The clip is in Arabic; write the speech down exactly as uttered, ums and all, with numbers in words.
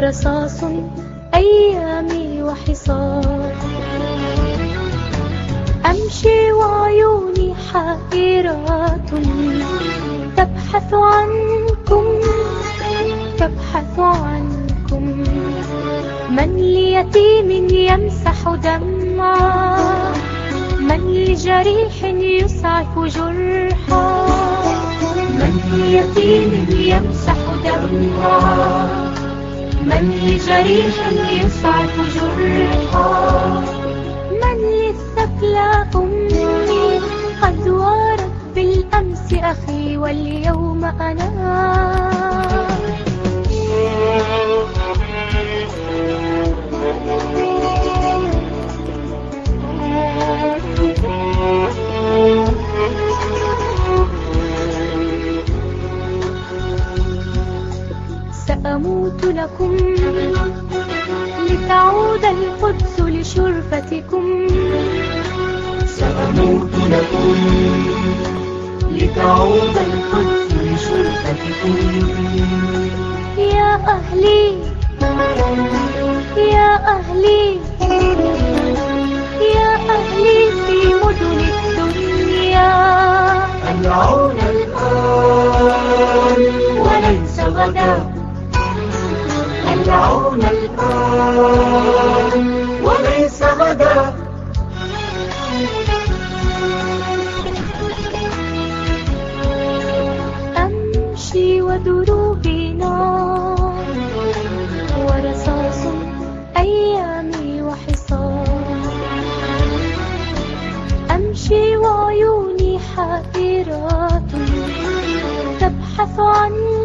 ورصاص أيامي وحصار. أمشي وعيوني حائرات تبحث عنكم تبحث عنكم. من ليتيم يمسح دمعا، من لجريح يسعف جرحا. من ليتيم يمسح دمعا، من لجريح يسعف جرحا. من للثكلى أمي قد وارت بالأمس أخي واليوم أنا. سأموت لكم لتعود القدس لشرفتكم. سأموت لكم لتعود القدس لشرفتكم. يا أهلي يا أهلي يا أهلي في مدن الدنيا. العون الآن وليس غدا، العون الآن وليس غدا. أمشي ودروبي نار ورصاص أيامي وحصار. أمشي وعيوني حائرات تبحث عن